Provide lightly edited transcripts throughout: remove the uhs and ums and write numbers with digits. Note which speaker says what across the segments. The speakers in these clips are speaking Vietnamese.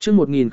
Speaker 1: Chương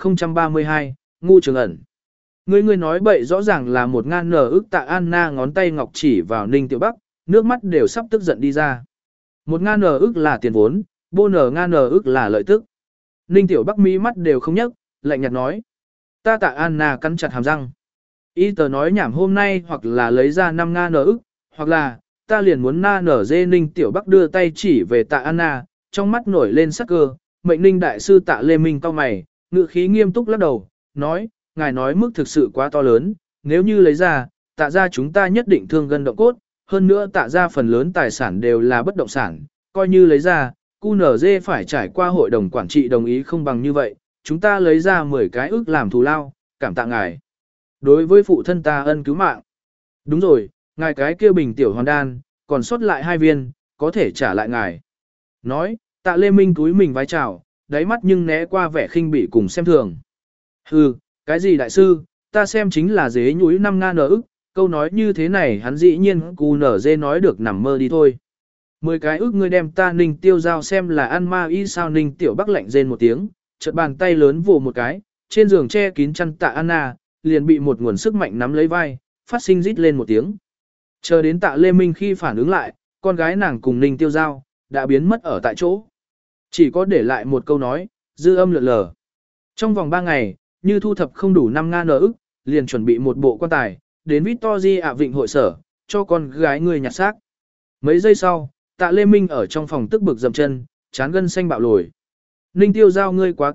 Speaker 1: 1032, ngu trường ẩn. Ngươi nói bậy rõ ràng là 1.000 nở ức. Tạ Anna ngón tay ngọc chỉ vào Ninh Tiểu Bắc, nước mắt đều sắp tức giận đi ra. 1.000 nở ức là tiền vốn, bô nở ngàn nở ức là lợi tức. Ninh Tiểu Bắc mí mắt đều không nhấc, lạnh nhạt nói. Ta Tạ Anna cắn chặt hàm răng. Y tờ nói nhảm hôm nay hoặc là lấy ra 5.000 nở ức, hoặc là ta liền muốn na nở dê. Ninh Tiểu Bắc đưa tay chỉ về Tạ Anna, trong mắt nổi lên sắc cơ. Mệnh Ninh đại sư Tạ Lê Minh cau mày, ngữ khí nghiêm túc lắc đầu, nói, ngài nói mức thực sự quá to lớn, nếu như lấy ra, Tạ gia chúng ta nhất định thương gân động cốt, hơn nữa Tạ gia phần lớn tài sản đều là bất động sản, coi như lấy ra, QNZ phải trải qua hội đồng quản trị đồng ý không bằng như vậy, chúng ta lấy ra 10 cái ức làm thù lao, cảm tạ ngài. Đối với phụ thân ta ân cứu mạng. Đúng rồi, ngài cái kia bình tiểu hoàn đan, còn sót lại 2 viên, có thể trả lại ngài. Nói, Tạ Lê Minh túi mình vái chào, đáy mắt nhưng né qua vẻ khinh bỉ cùng xem thường. Hừ, cái gì đại sư, ta xem chính là dế nhúi 5.000 nở ức, câu nói như thế này hắn dĩ nhiên cù nở dê nói được nằm mơ đi thôi. 10 cái ức ngươi đem ta Ninh Tiêu Giao xem là ăn ma y sao. Ninh Tiểu Bắc lạnh rên một tiếng, chợt bàn tay lớn vồ một cái, trên giường che kín chăn Tạ Anna, liền bị một nguồn sức mạnh nắm lấy vai, phát sinh rít lên một tiếng. Chờ đến Tạ Lê Minh khi phản ứng lại, con gái nàng cùng Ninh Tiêu Giao, đã biến mất ở tại chỗ. Chỉ có để lại một câu nói, dư âm lượn lờ. Trong vòng 3 ngày, như thu thập không đủ 5.000 nở ức, liền chuẩn bị một bộ quan tài, đến Victory ạ Vịnh hội sở, cho con gái người nhặt xác. Mấy giây sau, Tạ Lê Minh ở trong phòng tức bực dậm chân, chán gân xanh bạo lồi. Ninh Tiêu Giao ngươi quá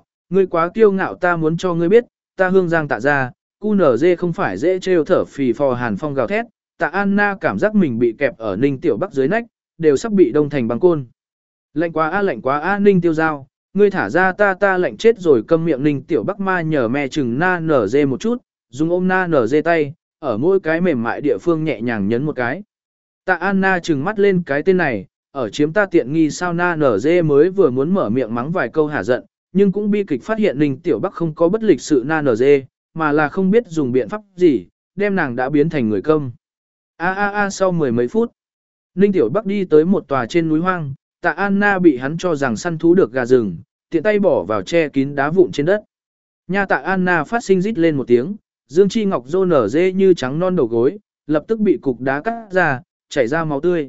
Speaker 1: kiêu ngạo, ta muốn cho ngươi biết, ta hương giang Tạ ra, QNZ không phải dễ trêu thở phì phò hàn phong gào thét. Tạ Anna cảm giác mình bị kẹp ở Ninh Tiểu Bắc dưới nách, đều sắp bị đông thành băng côn. Lạnh quá a Ninh Tiêu Giao, ngươi thả ra ta lạnh chết rồi. Câm miệng. Ninh Tiểu Bắc ma nhờ me chừng na nở dê một chút, dùng ôm na nở dê tay, ở mỗi cái mềm mại địa phương nhẹ nhàng nhấn một cái. Tạ Anna chừng mắt lên cái tên này, ở chiếm ta tiện nghi sao. Na nở dê mới vừa muốn mở miệng mắng vài câu hả giận, nhưng cũng bi kịch phát hiện Ninh Tiểu Bắc không có bất lịch sự na nở dê, mà là không biết dùng biện pháp gì, đem nàng đã biến thành người câm. Sau 10 mấy phút, Ninh Tiểu Bắc đi tới một tòa trên núi hoang. Tạ Anna bị hắn cho rằng săn thú được gà rừng, tiện tay bỏ vào che kín đá vụn trên đất. Nha Tạ Anna phát sinh rít lên một tiếng, dương chi ngọc rô nở dê như trắng non đầu gối, lập tức bị cục đá cắt ra, chảy ra máu tươi.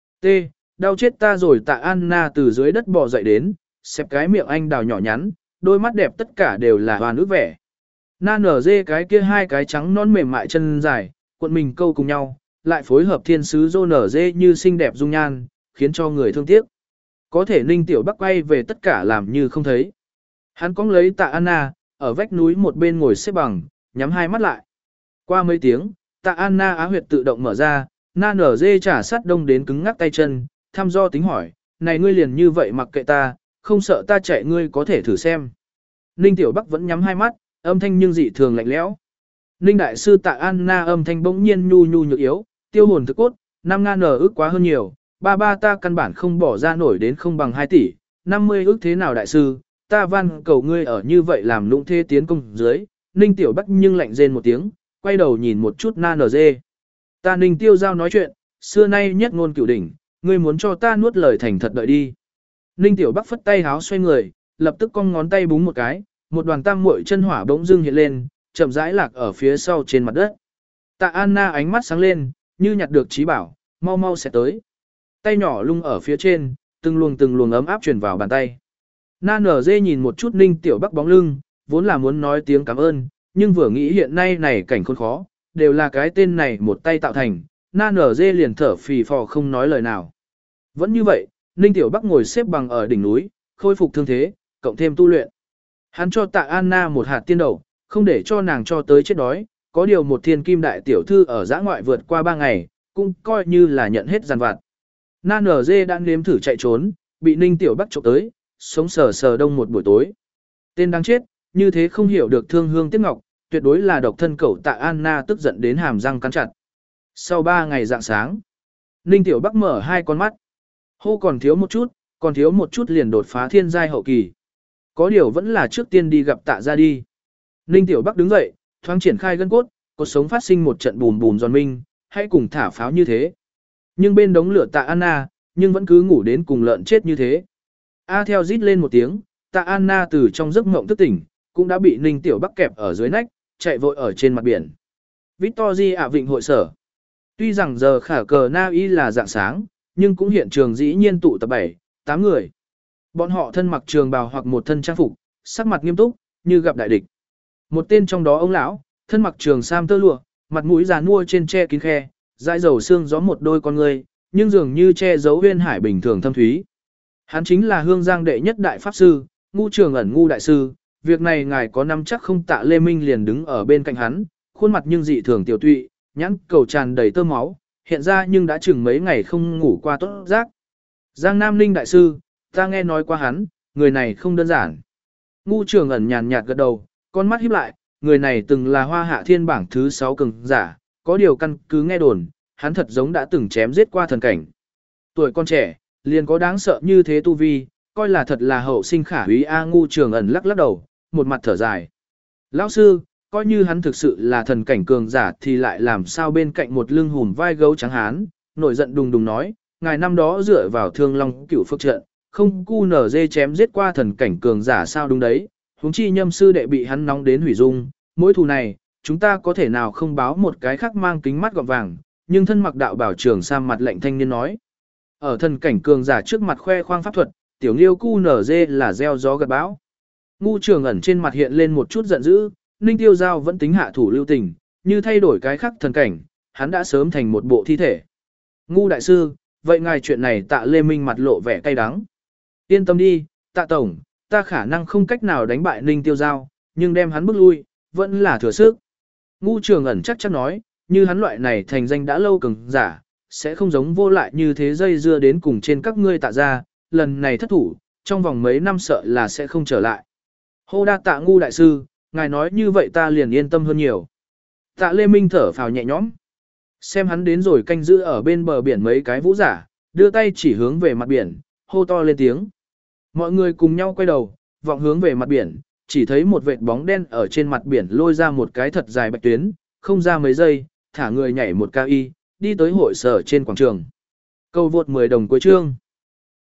Speaker 1: Đau chết ta rồi. Tạ Anna từ dưới đất bò dậy đến, xẹp cái miệng anh đào nhỏ nhắn, đôi mắt đẹp tất cả đều là hoàn ước vẻ. Na nở dê cái kia 2 cái trắng non mềm mại chân dài, cuộn mình câu cùng nhau, lại phối hợp thiên sứ rô nở dê như xinh đẹp dung nhan, khiến cho người thương tiếc. Có thể Ninh Tiểu Bắc quay về tất cả làm như không thấy. Hắn cong lấy Tạ Anna, ở vách núi một bên ngồi xếp bằng, nhắm 2 mắt lại. Qua mấy tiếng, Tạ Anna á huyệt tự động mở ra, na nở dê trả sát đông đến cứng ngắc tay chân, thăm do tính hỏi, này ngươi liền như vậy mặc kệ ta, không sợ ta chạy ngươi có thể thử xem. Ninh Tiểu Bắc vẫn nhắm 2 mắt, âm thanh nhưng dị thường lạnh lẽo. Ninh đại sư Tạ Anna âm thanh bỗng nhiên nhu nhu nhược yếu, tiêu hồn thực cốt, 5.000 nở ức quá hơn nhiều. Ba ta căn bản không bỏ ra nổi đến không bằng 2 tỷ, 50 ức thế nào đại sư, ta van cầu ngươi ở như vậy làm lũng thế tiến công dưới. Ninh Tiểu Bắc nhưng lạnh rên một tiếng, quay đầu nhìn một chút na nở dê. Ta Ninh Tiêu Giao nói chuyện, xưa nay nhất ngôn cửu đỉnh, ngươi muốn cho ta nuốt lời thành thật đợi đi. Ninh Tiểu Bắc phất tay háo xoay người, lập tức cong ngón tay búng một cái, một đoàn tam muội chân hỏa bỗng dưng hiện lên, chậm rãi lạc ở phía sau trên mặt đất. Tạ Anna ánh mắt sáng lên, như nhặt được trí bảo, mau mau sẽ tới. Tay nhỏ lung ở phía trên, từng luồng ấm áp truyền vào bàn tay. Na nở dê nhìn một chút Ninh Tiểu Bắc bóng lưng, vốn là muốn nói tiếng cảm ơn, nhưng vừa nghĩ hiện nay này cảnh khốn khó, đều là cái tên này một tay tạo thành, na nở dê liền thở phì phò không nói lời nào. Vẫn như vậy, Ninh Tiểu Bắc ngồi xếp bằng ở đỉnh núi, khôi phục thương thế, cộng thêm tu luyện. Hắn cho Tạ Anna một hạt tiên đậu, không để cho nàng cho tới chết đói, có điều một thiên kim đại tiểu thư ở giã ngoại vượt qua 3 ngày, cũng coi như là nhận hết giàn vặt. Na nở dê đã nếm thử chạy trốn, bị Ninh Tiểu Bắc chụp tới, sống sờ đông một buổi tối. Tên đáng chết, như thế không hiểu được thương hương tiếc ngọc, tuyệt đối là độc thân cẩu. Tạ Anna tức giận đến hàm răng cắn chặt. Sau 3 ngày rạng sáng, Ninh Tiểu Bắc mở 2 con mắt. Hô còn thiếu một chút liền đột phá thiên giai hậu kỳ. Có điều vẫn là trước tiên đi gặp Tạ ra đi. Ninh Tiểu Bắc đứng dậy, thoáng triển khai gân cốt, cột sống phát sinh một trận bùm bùm giòn minh, hãy cùng thả pháo như thế. Nhưng bên đống lửa Tạ Anna, nhưng vẫn cứ ngủ đến cùng lợn chết như thế. A theo rít lên một tiếng, Tạ Anna từ trong giấc mộng thức tỉnh, cũng đã bị Ninh Tiểu Bắc kẹp ở dưới nách, chạy vội ở trên mặt biển. Victory ạ Vịnh hội sở. Tuy rằng giờ khả cờ na y là dạng sáng, nhưng cũng hiện trường dĩ nhiên tụ tập 7-8 người. Bọn họ thân mặc trường bào hoặc một thân trang phục, sắc mặt nghiêm túc, như gặp đại địch. Một tên trong đó ông lão, thân mặc trường sam tơ lụa, mặt mũi già nua trên che kín khe, dãi dầu xương gió một đôi con người, nhưng dường như che giấu huyên hải bình thường thâm thúy. Hắn chính là Hương Giang đệ nhất đại pháp sư, Ngu Trường Ẩn Ngu đại sư, việc này ngài có nắm chắc không? Tạ Lê Minh liền đứng ở bên cạnh hắn, khuôn mặt nhưng dị thường tiểu tụy, nhãn cầu tràn đầy tơ máu, hiện ra nhưng đã chừng mấy ngày không ngủ qua tốt giấc. Giang Nam Ninh đại sư, ta nghe nói qua hắn, người này không đơn giản. Ngu Trường Ẩn nhàn nhạt gật đầu, con mắt híp lại, người này từng là Hoa Hạ Thiên bảng thứ 6 cường giả, có điều căn cứ nghe đồn, hắn thật giống đã từng chém giết qua thần cảnh. Tuổi con trẻ, liền có đáng sợ như thế tu vi, coi là thật là hậu sinh khả úy a. Ngu Trường Ẩn lắc lắc đầu, một mặt thở dài. Lão sư, coi như hắn thực sự là thần cảnh cường giả thì lại làm sao? Bên cạnh một lưng hùm vai gấu trắng hán, nổi giận đùng đùng nói, ngài năm đó dựa vào Thương Long Cửu Phước trận, không cu nở dê chém giết qua thần cảnh cường giả sao? Đúng đấy, huống chi Nhâm sư đệ bị hắn nóng đến hủy dung, mỗi thù này, chúng ta có thể nào không báo? Một cái khác mang kính mắt gọt vàng, nhưng thân mặc đạo bảo trường sam mặt lạnh thanh niên nói. Ở thần cảnh cường giả trước mặt khoe khoang pháp thuật, tiểu nghiêu cu nở dê là gieo gió gặt bão. Ngu Trường Ẩn trên mặt hiện lên một chút giận dữ, Ninh Tiêu Giao vẫn tính hạ thủ lưu tình, như thay đổi cái khác thần cảnh, hắn đã sớm thành một bộ thi thể. Ngu đại sư, vậy ngài chuyện này? Tạ Lê Minh mặt lộ vẻ cay đắng. Yên tâm đi, Tạ tổng, ta khả năng không cách nào đánh bại Ninh Tiêu Giao, nhưng đem hắn bước lui, vẫn là thừa sức. Ngu Trường Ẩn chắc chắn nói, như hắn loại này thành danh đã lâu cường giả, sẽ không giống vô lại như thế dây dưa đến cùng trên các ngươi Tạ gia, lần này thất thủ, trong vòng mấy năm sợ là sẽ không trở lại. Hô đa tạ Ngu đại sư, ngài nói như vậy ta liền yên tâm hơn nhiều. Tạ Lê Minh thở phào nhẹ nhõm. Xem hắn đến rồi canh giữ ở bên bờ biển mấy cái vũ giả, đưa tay chỉ hướng về mặt biển, hô to lên tiếng. Mọi người cùng nhau quay đầu, vọng hướng về mặt biển, chỉ thấy một vệt bóng đen ở trên mặt biển lôi ra một cái thật dài bạch tuyến, không ra mấy giây, thả người nhảy một cao y, đi tới hội sở trên quảng trường. Câu vượt 10 đồng cuối chương.